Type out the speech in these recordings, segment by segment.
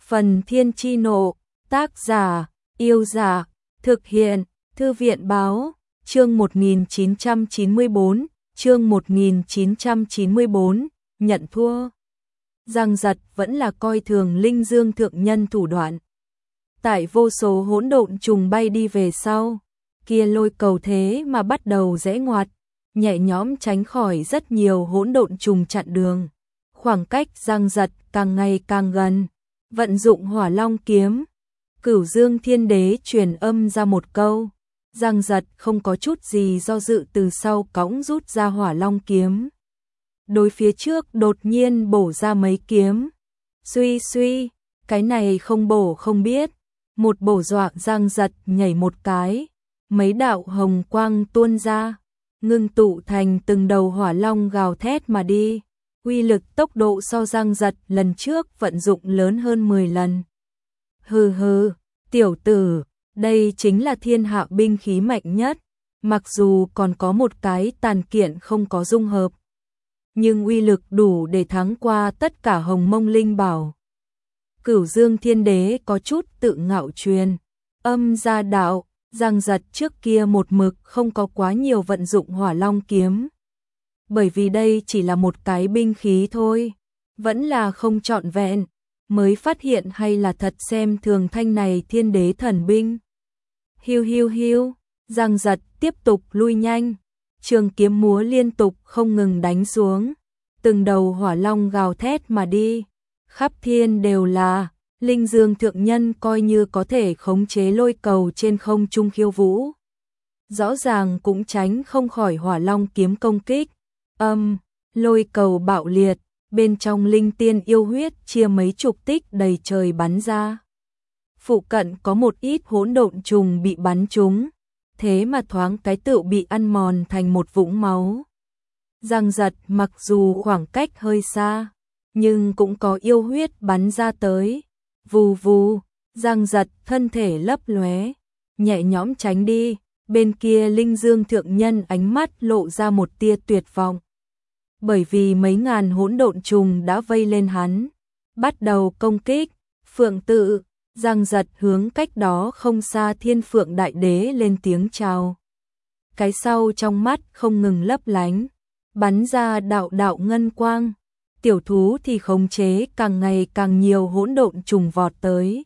Phần Thiên Chi Nộ, tác giả, Yêu Giả, thực hiện, Thư viện Báo, chương 1994, chương 1994, nhận thua. Giang Giật vẫn là coi thường Linh Dương thượng nhân thủ đoạn. Tại vô số hỗn độn trùng bay đi về sau, kia lôi cầu thế mà bắt đầu rẽ ngoặt, nhẹ nhõm tránh khỏi rất nhiều hỗn độn trùng chặn đường. Khoảng cách Giang Giật càng ngày càng gần, vận dụng Hỏa Long kiếm, Cửu Dương Thiên Đế truyền âm ra một câu. Giang Giật không có chút gì do dự từ sau cõng rút ra Hỏa Long kiếm. Đối phía trước đột nhiên bổ ra mấy kiếm. Suy suy, cái này không bổ không biết. Một bổ dọa Giang Giật nhảy một cái. Mấy đạo hồng quang tuôn ra, ngưng tụ thành từng đầu hỏa long gào thét mà đi. Uy lực tốc độ so Giang Giật lần trước vận dụng lớn hơn 10 lần. Hừ hừ, tiểu tử, đây chính là thiên hạ binh khí mạnh nhất. Mặc dù còn có một cái tàn kiện không có dung hợp, nhưng uy lực đủ để thắng qua tất cả hồng mông linh bảo. Cửu Dương Thiên Đế có chút tự ngạo truyền âm ra đạo. Giang Giật trước kia một mực không có quá nhiều vận dụng Hỏa Long kiếm. Bởi vì đây chỉ là một cái binh khí thôi, vẫn là không trọn vẹn, mới phát hiện hay là thật xem thường thanh này thiên đế thần binh. Hiu hiu hiu, Giang Giật tiếp tục lui nhanh, trường kiếm múa liên tục không ngừng đánh xuống, từng đầu hỏa long gào thét mà đi, khắp thiên đều là. Linh Dương thượng nhân coi như có thể khống chế lôi cầu trên không trung khiêu vũ, rõ ràng cũng tránh không khỏi Hỏa Long kiếm công kích. Lôi cầu bạo liệt, bên trong linh tiên yêu huyết chia mấy chục tích đầy trời bắn ra. Phụ cận có một ít hỗn độn trùng bị bắn trúng, thế mà thoáng cái tựu bị ăn mòn thành một vũng máu. Giang Giật mặc dù khoảng cách hơi xa, nhưng cũng có yêu huyết bắn ra tới. Vù vù, Giang Giật thân thể lấp lóe, nhẹ nhõm tránh đi. Bên kia Linh Dương thượng nhân ánh mắt lộ ra một tia tuyệt vọng. Bởi vì mấy ngàn hỗn độn trùng đã vây lên hắn, bắt đầu công kích. Phượng tự, Giang Giật hướng cách đó không xa Thiên Phượng Đại Đế lên tiếng chào. Cái sau trong mắt không ngừng lấp lánh, bắn ra đạo đạo ngân quang. Tiểu thú thì khống chế càng ngày càng nhiều hỗn độn trùng vọt tới,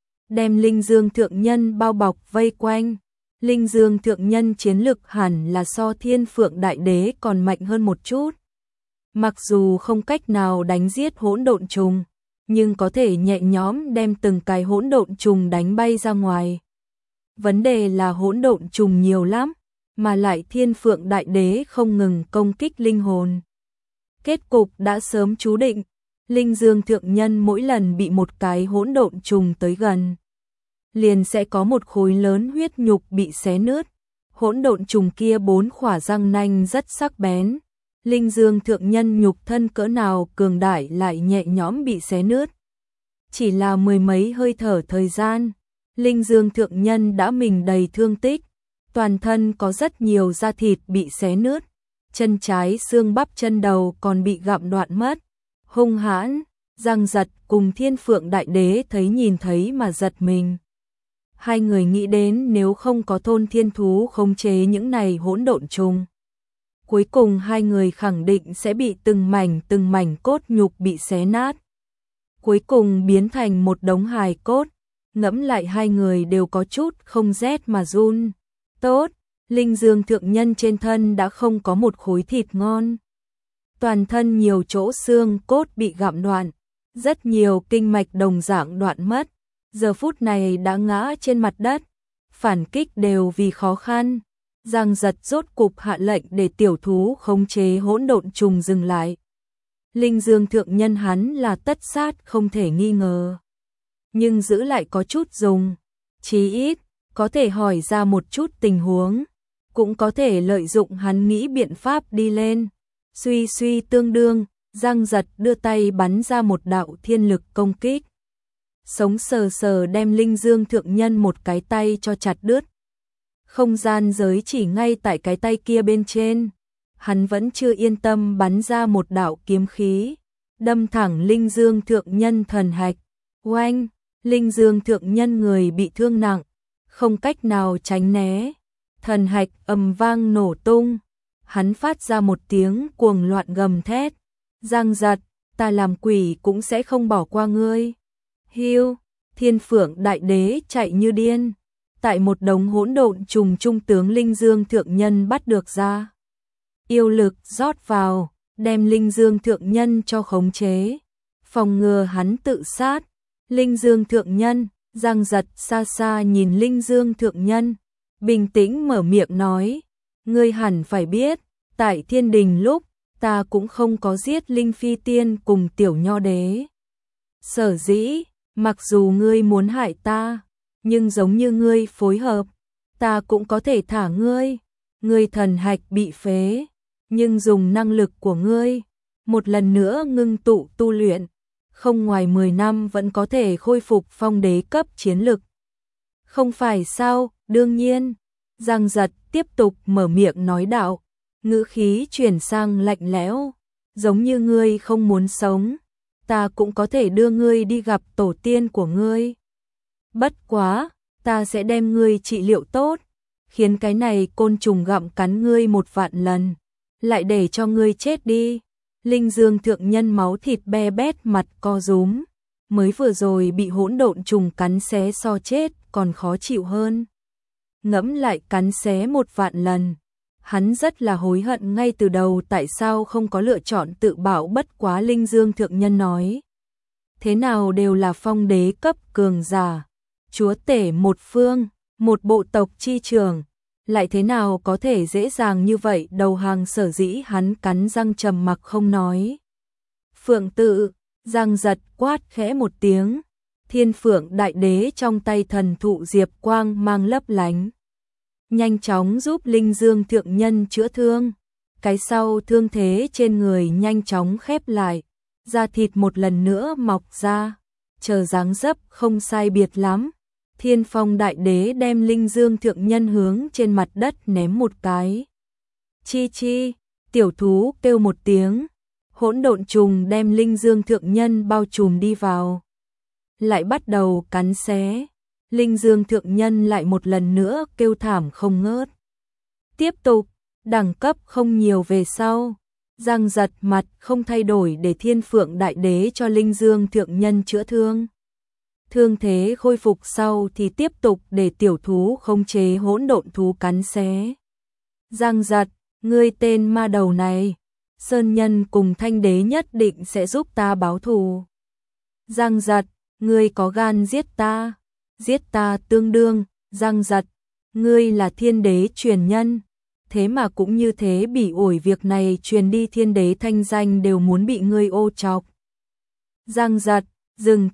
đem Linh Dương thượng nhân bao bọc vây quanh. Linh Dương thượng nhân chiến lực hẳn là so Thiên Phượng Đại Đế còn mạnh hơn một chút. Mặc dù không cách nào đánh giết hỗn độn trùng, nhưng có thể nhẹ nhõm đem từng cái hỗn độn trùng đánh bay ra ngoài. Vấn đề là hỗn độn trùng nhiều lắm, mà lại Thiên Phượng Đại Đế không ngừng công kích linh hồn. Kết cục đã sớm chú định, Linh Dương thượng nhân mỗi lần bị một cái hỗn độn trùng tới gần, liền sẽ có một khối lớn huyết nhục bị xé nứt. Hỗn độn trùng kia 4 khỏa răng nanh rất sắc bén. Linh Dương thượng nhân nhục thân cỡ nào cường đại lại nhẹ nhõm bị xé nứt. Chỉ là mười mấy hơi thở thời gian, Linh Dương thượng nhân đã mình đầy thương tích, toàn thân có rất nhiều da thịt bị xé nứt. Chân trái xương bắp chân đầu còn bị gặm đoạn mất. Hung hãn, Giang Giật cùng Thiên Phượng Đại Đế thấy nhìn thấy mà giật mình. Hai người nghĩ đến nếu không có thôn thiên thú khống chế những này hỗn độn trùng, cuối cùng hai người khẳng định sẽ bị từng mảnh cốt nhục bị xé nát, cuối cùng biến thành một đống hài cốt. Ngẫm lại hai người đều có chút không rét mà run. Tốt, Linh Dương thượng nhân trên thân đã không có một khối thịt ngon. Toàn thân nhiều chỗ xương cốt bị gặm đoạn, rất nhiều kinh mạch đồng dạng đoạn mất. Giờ phút này đã ngã trên mặt đất, phản kích đều vì khó khăn. Giang Giật rốt cục hạ lệnh để tiểu thú khống chế hỗn độn trùng dừng lại. Linh Dương thượng nhân hắn là tất sát không thể nghi ngờ, nhưng giữ lại có chút dùng, chí ít có thể hỏi ra một chút tình huống, cũng có thể lợi dụng hắn nghĩ biện pháp đi lên. Suy suy tương đương, Giang Giật đưa tay bắn ra một đạo thiên lực công kích, sống sờ sờ đem Linh Dương thượng nhân một cái tay cho chặt đứt. Không gian giới chỉ ngay tại cái tay kia bên trên, hắn vẫn chưa yên tâm bắn ra một đạo kiếm khí, đâm thẳng Linh Dương thượng nhân thần hạch. Oanh, Linh Dương thượng nhân người bị thương nặng, không cách nào tránh né. Thần hạch ầm vang nổ tung, hắn phát ra một tiếng cuồng loạn gầm thét. Giang Giật, ta làm quỷ cũng sẽ không bỏ qua ngươi. Hiu, Thiên Phượng Đại Đế chạy như điên. Tại một đống hỗn độn trùng trung tướng Linh Dương thượng nhân bắt được ra. Yêu lực rót vào, đem Linh Dương thượng nhân cho khống chế, phòng ngừa hắn tự sát. Linh Dương thượng nhân, Giang Giật xa xa nhìn Linh Dương thượng nhân, bình tĩnh mở miệng nói, ngươi hẳn phải biết, tại thiên đình lúc, ta cũng không có giết Linh Phi Tiên cùng Tiểu Nho Đế. Sở dĩ, mặc dù ngươi muốn hại ta, nhưng giống như ngươi phối hợp, ta cũng có thể thả ngươi. Ngươi thần hạch bị phế, nhưng dùng năng lực của ngươi, một lần nữa ngưng tụ tu luyện, không ngoài 10 năm vẫn có thể khôi phục phong đế cấp chiến lực. Không phải sao, đương nhiên. Giang Giật tiếp tục mở miệng nói đạo, ngữ khí chuyển sang lạnh lẽo, giống như ngươi không muốn sống, ta cũng có thể đưa ngươi đi gặp tổ tiên của ngươi. Bất quá, ta sẽ đem ngươi trị liệu tốt, khiến cái này côn trùng gặm cắn ngươi 1.000.000 lần, lại để cho ngươi chết đi. Linh Dương thượng nhân máu thịt be bét, mặt co rúm, mới vừa rồi bị hỗn độn trùng cắn xé so chết còn khó chịu hơn. Ngẫm lại cắn xé 1.000.000 lần, hắn rất là hối hận ngay từ đầu tại sao không có lựa chọn tự bảo. Bất quá Linh Dương thượng nhân nói, thế nào đều là phong đế cấp cường giả, chúa tể một phương, một bộ tộc chi trường, lại thế nào có thể dễ dàng như vậy đầu hàng. Sở dĩ hắn cắn răng trầm mặc không nói. Phượng tự, Giang Giật quát khẽ một tiếng, Thiên Phượng Đại Đế trong tay thần thụ diệp quang mang lấp lánh, nhanh chóng giúp Linh Dương thượng nhân chữa thương. Cái sau thương thế trên người nhanh chóng khép lại, da thịt một lần nữa mọc ra, chờ dáng dấp không sai biệt lắm. Thiên Phong Đại Đế đem Linh Dương thượng nhân hướng trên mặt đất ném một cái. Chi chi, tiểu thú kêu một tiếng, hỗn độn trùng đem Linh Dương thượng nhân bao trùm đi vào, lại bắt đầu cắn xé. Linh Dương thượng nhân lại một lần nữa kêu thảm không ngớt. Tiếp tục, đẳng cấp không nhiều về sau, Giang Giật mặt không thay đổi để Thiên Phượng Đại Đế cho Linh Dương thượng nhân chữa thương. Thương thế khôi phục sau thì tiếp tục để tiểu thú khống chế hỗn độn thú cắn xé. Giang Giật, ngươi tên ma đầu này, Sơn Nhân cùng Thanh Đế nhất định sẽ giúp ta báo thù. Giang Giật, ngươi có gan giết ta tương đương. Giang Giật, ngươi là thiên đế truyền nhân, thế mà cũng như thế bị ổi, việc này truyền đi thiên đế thanh danh đều muốn bị ngươi ô chọc. Giang Giật, dừng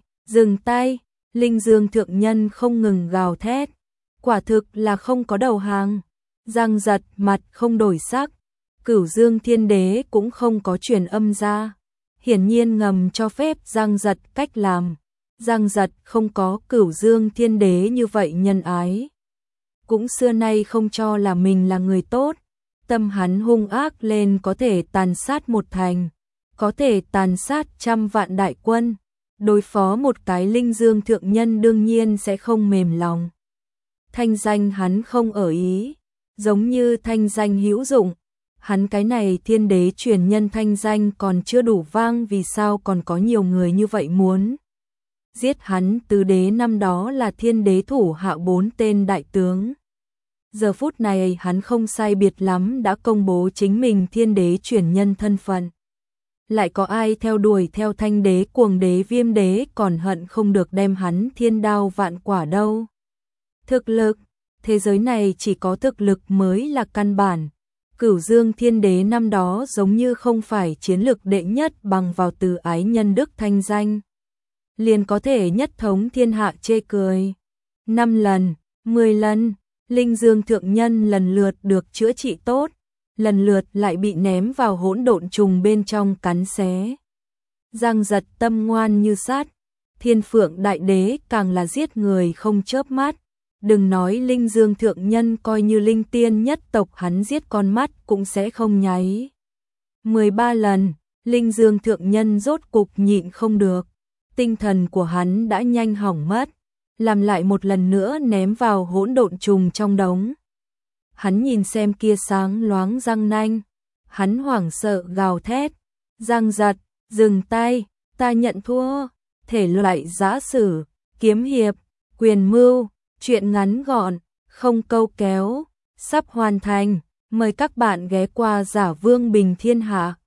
tay, Linh Dương thượng nhân không ngừng gào thét, quả thực là không có đầu hàng. Giang Giật mặt không đổi sắc, Cửu Dương thiên đế cũng không có truyền âm ra, hiển nhiên ngầm cho phép Giang Giật cách làm. Giang Giật không có Cửu Dương thiên đế như vậy nhân ái, cũng xưa nay không cho là mình là người tốt, tâm hắn hung ác lên có thể tàn sát một thành, có thể tàn sát 100.000 đại quân. Đối phó một cái Linh Dương thượng nhân đương nhiên sẽ không mềm lòng. Thanh danh hắn không ở ý, giống như thanh danh hữu dụng, hắn cái này thiên đế truyền nhân thanh danh còn chưa đủ vang, vì sao còn có nhiều người như vậy muốn giết hắn. Tứ đế năm đó là thiên đế thủ hạ 4 tên đại tướng. Giờ phút này hắn không sai biệt lắm đã công bố chính mình thiên đế truyền nhân thân phận. Lại có ai theo đuổi theo Thanh đế, Cuồng đế, Viêm đế còn hận không được đem hắn thiên đao vạn quả đâu. Thực lực, thế giới này chỉ có thực lực mới là căn bản. Cửu Dương thiên đế năm đó giống như không phải chiến lược đệ nhất, bằng vào từ ái nhân đức thanh danh, liền có thể nhất thống thiên hạ chê cười. 5 lần, 10 lần, Linh Dương thượng nhân lần lượt được chữa trị tốt, lần lượt lại bị ném vào hỗn độn trùng bên trong cắn xé. Giang Giật tâm ngoan như sát, Thiên Phượng Đại Đế càng là giết người không chớp mắt. Đừng nói Linh Dương thượng nhân, coi như linh tiên nhất tộc hắn giết con mắt cũng sẽ không nháy. 13 lần, Linh Dương thượng nhân rốt cục nhịn không được, tinh thần của hắn đã nhanh hỏng mất, làm lại một lần nữa ném vào hỗn độn trùng trong đống. Hắn nhìn xem kia sáng loáng răng nanh, hắn hoảng sợ gào thét, Giang Giật, dừng tay, ta nhận thua, thể loại giã sử, kiếm hiệp, quyền mưu, truyện ngắn gọn, không câu kéo, sắp hoàn thành, mời các bạn ghé qua Giả Vương Bình Thiên Hạ.